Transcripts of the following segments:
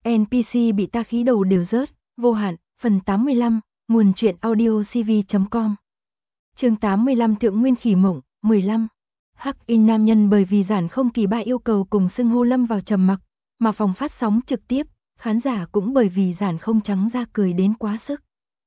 NPC bị ta khí đầu đều rớt, vô hạn, phần 85, nguồn truyện audio cv.com. Chương 85 Thượng Nguyên Khỉ Mộng, 15. Hắc Y nam nhân bởi vì Giản Không Kỳ Ba yêu cầu cùng xưng hô lâm vào trầm mặc, mà phòng phát sóng trực tiếp, khán giả cũng bởi vì Giản Không trắng ra cười đến quá sức.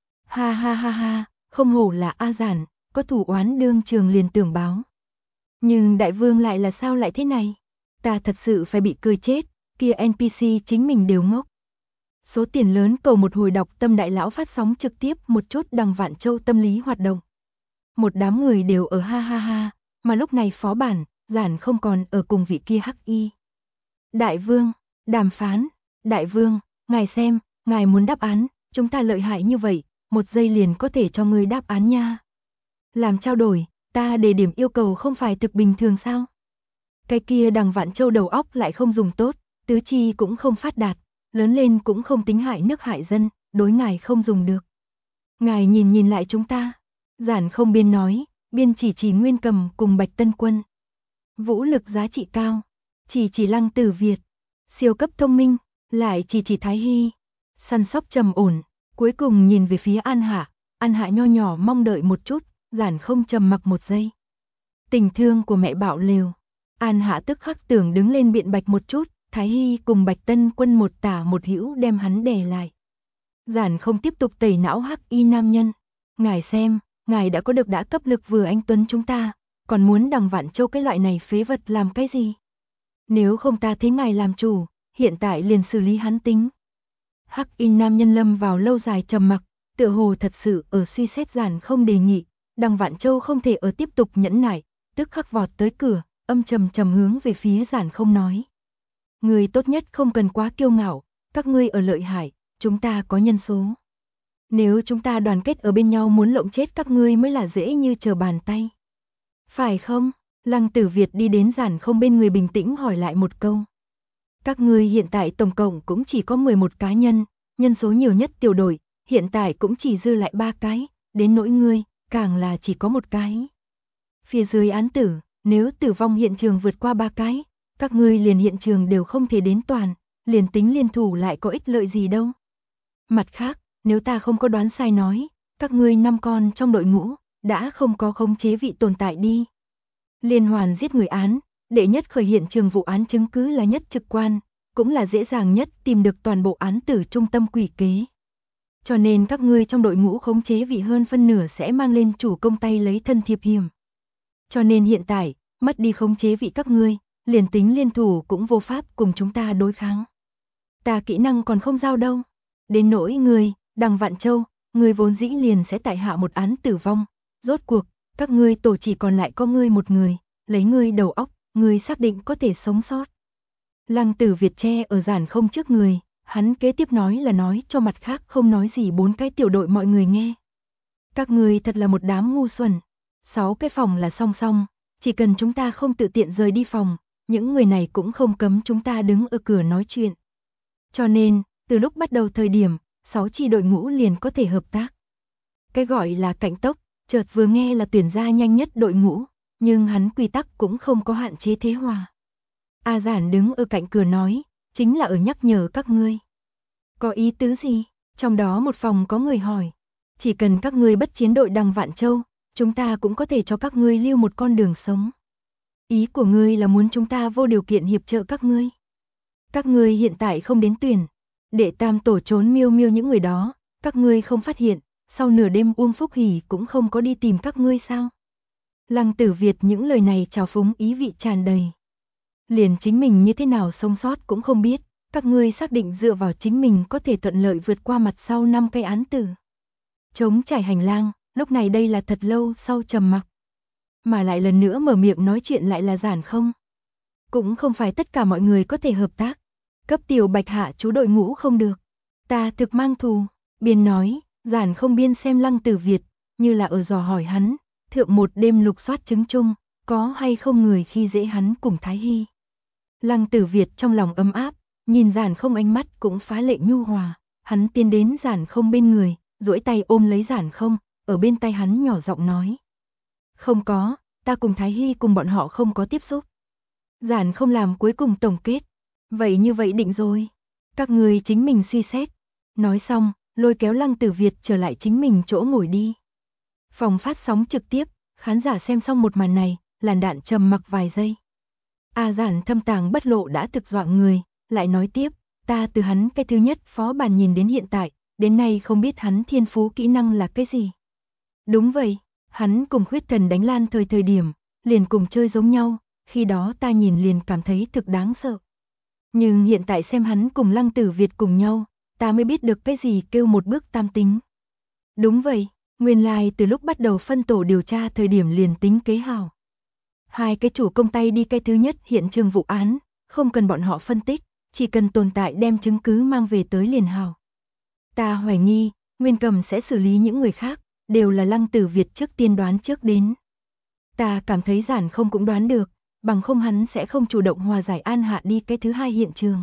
Ha ha ha ha, không hổ là A Giản, có thủ oán đương trường liền tưởng báo. Nhưng đại vương lại là sao lại thế này? Ta thật sự phải bị cười chết, kia NPC chính mình đều ngốc. Số tiền lớn cầu một hồi đọc tâm đại lão phát sóng trực tiếp một chút đằng Vạn Châu tâm lý hoạt động. Một đám người đều ở ha ha ha, mà lúc này phó bản, Giản không còn ở cùng vị kia Hắc Y. Đại vương, đàm phán, đại vương, ngài xem, ngài muốn đáp án, chúng ta lợi hại như vậy, một giây liền có thể cho ngươi đáp án nha. Làm trao đổi, ta đề điểm yêu cầu không phải thực bình thường sao? Cái kia đằng Vạn Châu đầu óc lại không dùng tốt, tứ chi cũng không phát đạt, lớn lên cũng không tính hại nước hại dân, đối ngài không dùng được. Ngài nhìn lại chúng ta. Giản không biên nói, biên chỉ Nguyên Cầm cùng Bạch Tân Quân. Vũ lực giá trị cao, chỉ Lăng Tử Việt, siêu cấp thông minh, lại chỉ Thái Hy, săn sóc trầm ổn, cuối cùng nhìn về phía An Hạ nho nhỏ mong đợi một chút, Giản không trầm mặc một giây. Tình thương của mẹ bạo lều, An Hạ tức khắc tưởng đứng lên biện bạch một chút, Thái Hy cùng Bạch Tân Quân một tả một hữu đem hắn đè lại. Giản không tiếp tục tẩy não Hắc Y nam nhân, ngài xem, ngài đã có được đã cấp lực vừa anh tuấn chúng ta, còn muốn đằng Vạn Châu cái loại này phế vật làm cái gì? Nếu không ta thấy ngài làm chủ, hiện tại liền xử lý hắn tính. Hắc Y nam nhân lâm vào lâu dài trầm mặc, tựa hồ thật sự ở suy xét Giản không đề nghị, đằng Vạn Châu không thể ở tiếp tục nhẫn nại, tức khắc vọt tới cửa, âm trầm hướng về phía Giản không nói. Người tốt nhất không cần quá kiêu ngạo, các ngươi ở lợi hại, chúng ta có nhân số. Nếu chúng ta đoàn kết ở bên nhau muốn lộng chết các ngươi mới là dễ như trở bàn tay. Phải không? Lăng Tử Việt đi đến Giản không bên người bình tĩnh hỏi lại một câu. Các ngươi hiện tại tổng cộng cũng chỉ có 11 cá nhân, nhân số nhiều nhất tiểu đội, hiện tại cũng chỉ dư lại 3 cái, đến nỗi ngươi, càng là chỉ có một cái. Phía dưới án tử, nếu tử vong hiện trường vượt qua 3 cái, các ngươi liền hiện trường đều không thể đến toàn, liền tính liên thủ lại có ích lợi gì đâu. Mặt khác, nếu ta không có đoán sai nói, các ngươi 5 con trong đội ngũ, đã không có khống chế vị tồn tại đi. Liên hoàn giết người án, đệ nhất khởi hiện trường vụ án chứng cứ là nhất trực quan, cũng là dễ dàng nhất tìm được toàn bộ án tử trung tâm quỷ kế. Cho nên các ngươi trong đội ngũ khống chế vị hơn phân nửa sẽ mang lên chủ công tay lấy thân thiệp hiểm. Cho nên hiện tại, mất đi khống chế vị các ngươi, liền tính liên thủ cũng vô pháp cùng chúng ta đối kháng. Ta kỹ năng còn không giao đâu. Đến nỗi ngươi, đằng Vạn Châu, ngươi vốn dĩ liền sẽ tại hạ một án tử vong. Rốt cuộc, các ngươi tổ chỉ còn lại có ngươi một người, lấy ngươi đầu óc, ngươi xác định có thể sống sót. Lăng Tử Việt che ở Giản không trước người, hắn kế tiếp nói là nói cho mặt khác không nói gì 4 cái tiểu đội mọi người nghe. Các ngươi thật là một đám ngu xuẩn. 6 cái phòng là song song, chỉ cần chúng ta không tự tiện rời đi phòng, những người này cũng không cấm chúng ta đứng ở cửa nói chuyện. Cho nên, từ lúc bắt đầu thời điểm, 6 chi đội ngũ liền có thể hợp tác. Cái gọi là cạnh tốc, chợt vừa nghe là tuyển ra nhanh nhất đội ngũ, nhưng hắn quy tắc cũng không có hạn chế thế hòa. A Giản đứng ở cạnh cửa nói, chính là ở nhắc nhở các ngươi. Có ý tứ gì? Trong đó một phòng có người hỏi, chỉ cần các ngươi bất chiến đội đằng Vạn Châu, chúng ta cũng có thể cho các ngươi lưu một con đường sống. Ý của ngươi là muốn chúng ta vô điều kiện hiệp trợ các ngươi. Các ngươi hiện tại không đến tuyển, đệ tam tổ trốn miêu những người đó, các ngươi không phát hiện, sau nửa đêm Uông Phúc Hỷ cũng không có đi tìm các ngươi sao? Lăng Tử Việt những lời này trào phúng ý vị tràn đầy. Liền chính mình như thế nào sống sót cũng không biết, các ngươi xác định dựa vào chính mình có thể thuận lợi vượt qua mặt sau 5 cái án tử. Trống trải hành lang, lúc này đây là thật lâu sau trầm mặc. Mà lại lần nữa mở miệng nói chuyện lại là Giản không. Cũng không phải tất cả mọi người có thể hợp tác. Cấp tiểu Bạch hạ chú đội ngũ không được. Ta thực mang thù, biên nói, Giản không biên xem Lăng Tử Việt, như là ở dò hỏi hắn, thượng một đêm lục soát chứng chung, có hay không người khi dễ hắn cùng Thái Hy. Lăng Tử Việt trong lòng ấm áp, nhìn Giản không ánh mắt cũng phá lệ nhu hòa, hắn tiến đến Giản không bên người, duỗi tay ôm lấy Giản không, ở bên tay hắn nhỏ giọng nói. Không có, ta cùng Thái Hy cùng bọn họ không có tiếp xúc. Giản không làm cuối cùng tổng kết. Vậy như vậy định rồi. Các người chính mình suy xét. Nói xong, lôi kéo Lăng Tử Việt trở lại chính mình chỗ ngồi đi. Phòng phát sóng trực tiếp, khán giả xem xong một màn này, làn đạn trầm mặc vài giây. A Giản thâm tàng bất lộ đã thực dọa người, lại nói tiếp, ta từ hắn cái thứ nhất phó bản nhìn đến hiện tại, đến nay không biết hắn thiên phú kỹ năng là cái gì. Đúng vậy, hắn cùng Khuyết Thần đánh Lan thời điểm, liền cùng chơi giống nhau, khi đó ta nhìn liền cảm thấy thực đáng sợ. Nhưng hiện tại xem hắn cùng Lăng Tử Việt cùng nhau, ta mới biết được cái gì kêu một bước tam tính. Đúng vậy, nguyên lai từ lúc bắt đầu phân tổ điều tra thời điểm liền tính kế hảo. Hai cái chủ công tay đi cái thứ nhất hiện trường vụ án, không cần bọn họ phân tích, chỉ cần tồn tại đem chứng cứ mang về tới liền hảo. Ta hoài nghi, Nguyên Cầm sẽ xử lý những người khác, đều là Lăng Tử Việt trước tiên đoán trước đến. Ta cảm thấy Giản không cũng đoán được, bằng không hắn sẽ không chủ động hòa giải An Hạ đi cái thứ hai hiện trường.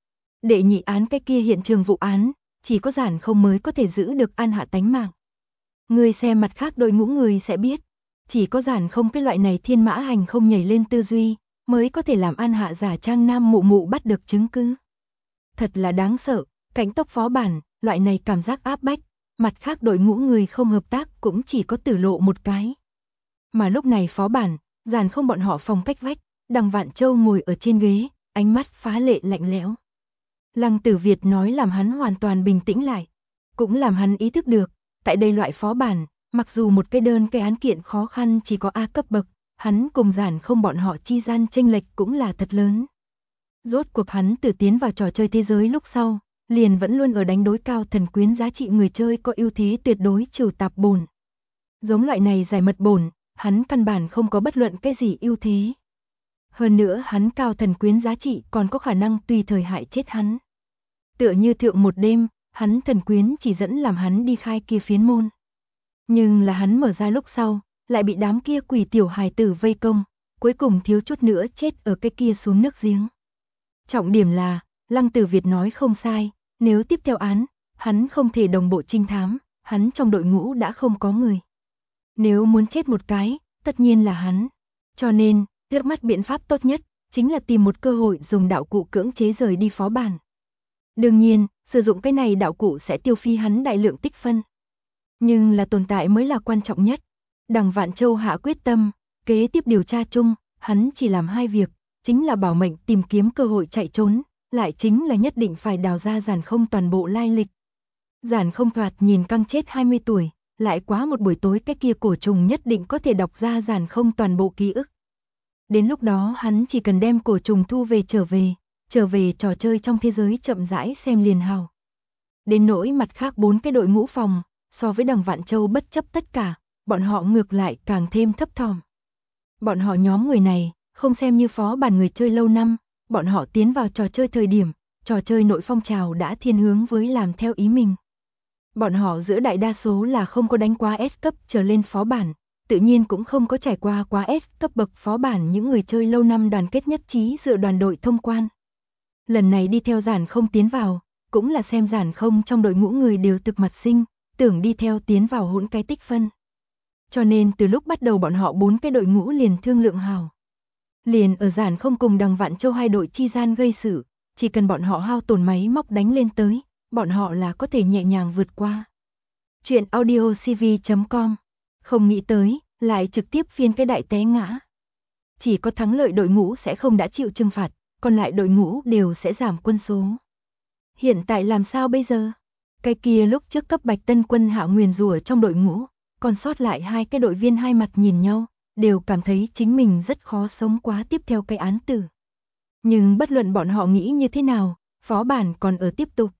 Đệ nhị án cái kia hiện trường vụ án, chỉ có Giản không mới có thể giữ được An Hạ tánh mạng. Người xem mặt khác đội ngũ người sẽ biết, chỉ có Giản không cái loại này thiên mã hành không nhảy lên tư duy, mới có thể làm An Hạ giả trang nam mụ mụ bắt được chứng cứ. Thật là đáng sợ, cảnh tốc phó bản, loại này cảm giác áp bách, mặt khác đội ngũ người không hợp tác cũng chỉ có Tử Lộ một cái. Mà lúc này phó bản, Giản không bọn họ phòng cách vách, Đằng Vạn Châu ngồi ở trên ghế, ánh mắt phá lệ lạnh lẽo. Lăng Tử Việt nói làm hắn hoàn toàn bình tĩnh lại, cũng làm hắn ý thức được, tại đây loại phó bản, mặc dù một cái đơn cái án kiện khó khăn chỉ có A cấp bậc, hắn cùng Giản không bọn họ chi gian chênh lệch cũng là thật lớn. Rốt cuộc hắn từ tiến vào trò chơi thế giới lúc sau, liền vẫn luôn ở đánh đối cao thần quyến giá trị người chơi có ưu thế tuyệt đối trừ tạp bổn. Giống loại này giải mật bổn, hắn căn bản không có bất luận cái gì ưu thế. Hơn nữa hắn cao thần quyến giá trị còn có khả năng tùy thời hại chết hắn. Tựa như thượng một đêm, hắn thần quyến chỉ dẫn làm hắn đi khai kia phiến môn. Nhưng là hắn mở ra lúc sau, lại bị đám kia quỷ tiểu hài tử vây công, cuối cùng thiếu chút nữa chết ở cái kia xuống nước giếng. Trọng điểm là, Lăng Tử Việt nói không sai, nếu tiếp theo án, hắn không thể đồng bộ trinh thám, hắn trong đội ngũ đã không có người. Nếu muốn chết một cái, tất nhiên là hắn. Cho nên, trước mắt biện pháp tốt nhất, chính là tìm một cơ hội dùng đạo cụ cưỡng chế rời đi phó bản. Đương nhiên, sử dụng cái này đạo cụ sẽ tiêu phi hắn đại lượng tích phân. Nhưng là tồn tại mới là quan trọng nhất. Đằng Vạn Châu hạ quyết tâm, kế tiếp điều tra chung, hắn chỉ làm hai việc, chính là bảo mệnh tìm kiếm cơ hội chạy trốn, lại chính là nhất định phải đào ra Giản không toàn bộ lai lịch. Giản không thoạt nhìn căng chết 20 tuổi, lại quá một buổi tối cái kia cổ trùng nhất định có thể đọc ra Giản không toàn bộ ký ức. Đến lúc đó hắn chỉ cần đem cổ trùng thu về trở về trò chơi trong thế giới chậm rãi xem liền hào. Đến nỗi mặt khác 4 cái đội ngũ phòng, so với Đằng Vạn Châu bất chấp tất cả, bọn họ ngược lại càng thêm thấp thỏm. Bọn họ nhóm người này, không xem như phó bản người chơi lâu năm, bọn họ tiến vào trò chơi thời điểm, trò chơi nội phong trào đã thiên hướng với làm theo ý mình. Bọn họ giữa đại đa số là không có đánh quá S cấp trở lên phó bản, tự nhiên cũng không có trải qua quá S cấp bậc phó bản những người chơi lâu năm đoàn kết nhất trí dựa đoàn đội thông quan. Lần này đi theo Giản không tiến vào, cũng là xem Giản không trong đội ngũ người đều thực mặt sinh, tưởng đi theo tiến vào hỗn cái tích phân. Cho nên từ lúc bắt đầu bọn họ 4 cái đội ngũ liền thương lượng hào. Liền ở Giản không cùng Đằng Vạn Châu hai đội chi gian gây sự, chỉ cần bọn họ hao tổn máy móc đánh lên tới, bọn họ là có thể nhẹ nhàng vượt qua. Chuyện audiocv.com, không nghĩ tới, lại trực tiếp phiên cái đại té ngã. Chỉ có thắng lợi đội ngũ sẽ không đã chịu trừng phạt, còn lại đội ngũ đều sẽ giảm quân số. Hiện tại làm sao bây giờ? Cái kia lúc trước cấp Bạch Tân Quân hạ nguyền rủa trong đội ngũ, còn sót lại hai cái đội viên hai mặt nhìn nhau, đều cảm thấy chính mình rất khó sống quá tiếp theo cái án tử. Nhưng bất luận bọn họ nghĩ như thế nào, phó bản còn ở tiếp tục.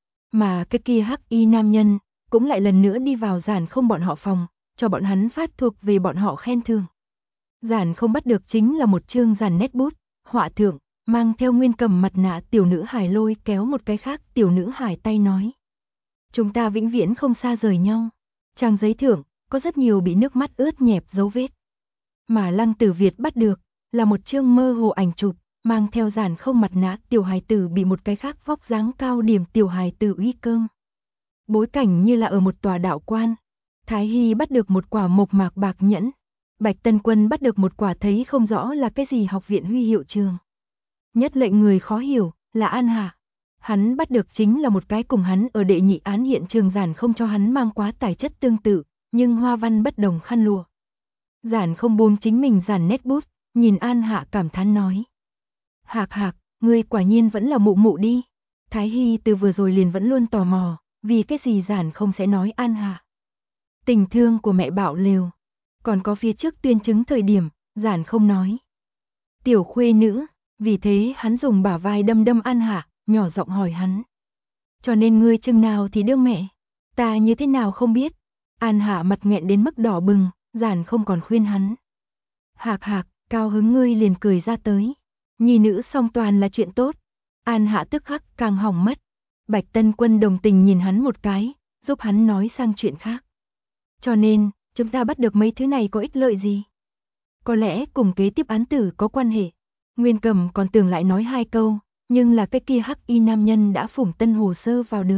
Mà cái kia hắc y nam nhân, cũng lại lần nữa đi vào Giản không bọn họ phòng, cho bọn hắn phát thuộc về bọn họ khen thưởng. Giản không bắt được chính là một chương Giản nét bút, họa thượng, mang theo Nguyên Cầm mặt nạ tiểu nữ hài lôi kéo một cái khác tiểu nữ hài tay nói. Chúng ta vĩnh viễn không xa rời nhau. Trang giấy thưởng, có rất nhiều bị nước mắt ướt nhẹp dấu vết. Mà Lăng Tử Việt bắt được, là một chương mơ hồ ảnh chụp, mang theo Giản không mặt nạ tiểu hài tử bị một cái khác vóc dáng cao điểm tiểu hài tử uy cơm. Bối cảnh như là ở một tòa đạo quan. Thái Hy bắt được một quả mộc mạc bạc nhẫn. Bạch Tân Quân bắt được một quả thấy không rõ là cái gì học viện huy hiệu trường. Nhất lệnh người khó hiểu là An Hạ. Hắn bắt được chính là một cái cùng hắn ở đệ nhị án hiện trường giản không cho hắn mang quá tài chất tương tự, nhưng hoa văn bất đồng khăn lụa. Giản không buông chính mình giản nét bút, nhìn An Hạ cảm thán nói. Hạc hạc, ngươi quả nhiên vẫn là mụ mụ đi. Thái Hy từ vừa rồi liền vẫn luôn tò mò, vì cái gì giản không sẽ nói An Hạ. Tình thương của mẹ bảo lều, còn có phía trước tuyên chứng thời điểm, giản không nói. Tiểu khuê nữ, vì thế hắn dùng bả vai đâm đâm An Hạ, nhỏ giọng hỏi hắn. Cho nên ngươi chừng nào thì đương mẹ, ta như thế nào không biết. An Hạ mặt nghẹn đến mức đỏ bừng, giản không còn khuyên hắn. Hạc hạc, cao hứng ngươi liền cười ra tới. Nhi nữ song toàn là chuyện tốt. An Hạ tức khắc càng hỏng mất. Bạch Tân Quân đồng tình nhìn hắn một cái, giúp hắn nói sang chuyện khác. Cho nên, chúng ta bắt được mấy thứ này có ích lợi gì? Có lẽ cùng kế tiếp án tử có quan hệ. Nguyên Cầm còn tưởng lại nói 2 câu, nhưng là cái kia hắc y nam nhân đã phủng tân hồ sơ vào được.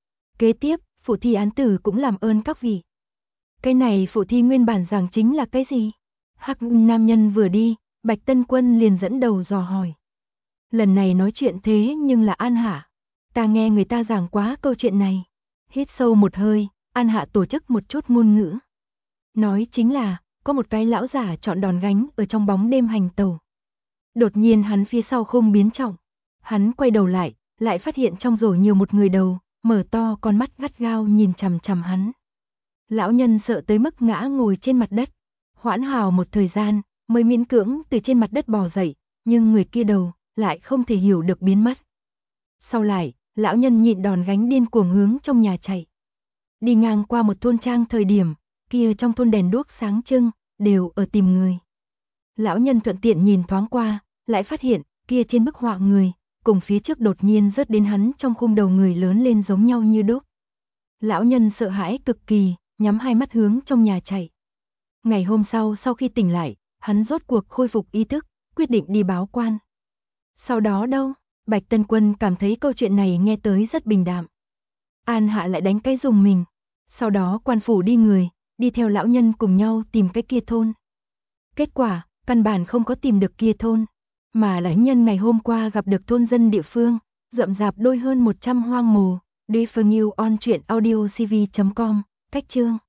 Kế tiếp, phụ thi án tử cũng làm ơn các vị. Cái này phụ thi nguyên bản giảng chính là cái gì? Hắc nam nhân vừa đi, Bạch Tân Quân liền dẫn đầu dò hỏi. Lần này nói chuyện thế nhưng là An Hạ. Ta nghe người ta giảng quá câu chuyện này. Hít sâu một hơi, An Hạ tổ chức một chút ngôn ngữ. Nói chính là, có một cái lão giả chọn đòn gánh ở trong bóng đêm hành tàu. Đột nhiên hắn phía sau không biến trọng. Hắn quay đầu lại phát hiện trong rổ nhiều một người đầu, mở to con mắt gắt gao nhìn chằm chằm hắn. Lão nhân sợ tới mức ngã ngồi trên mặt đất. Hoãn hào một thời gian, mới miễn cưỡng từ trên mặt đất bò dậy, nhưng người kia đầu lại không thể hiểu được biến mất. Sau lại, lão nhân nhịn đòn gánh điên cuồng hướng trong nhà chạy. Đi ngang qua một thôn trang thời điểm, kia trong thôn đèn đuốc sáng trưng, đều ở tìm người. Lão nhân thuận tiện nhìn thoáng qua, lại phát hiện, kia trên bức họa người, cùng phía trước đột nhiên rớt đến hắn trong khung đầu người lớn lên giống nhau như đúc. Lão nhân sợ hãi cực kỳ, nhắm hai mắt hướng trong nhà chạy. Ngày hôm sau khi tỉnh lại, hắn rốt cuộc khôi phục ý thức, quyết định đi báo quan. Sau đó đâu, Bạch Tân Quân cảm thấy câu chuyện này nghe tới rất bình đạm. An Hạ lại đánh cái dùng mình. Sau đó quan phủ đi người, đi theo lão nhân cùng nhau tìm cái kia thôn. Kết quả, căn bản không có tìm được kia thôn, mà là nhân ngày hôm qua gặp được thôn dân địa phương, rậm rạp đôi hơn 100 hoang mồ. Đi for new on truyện audio cv.com, cách chương.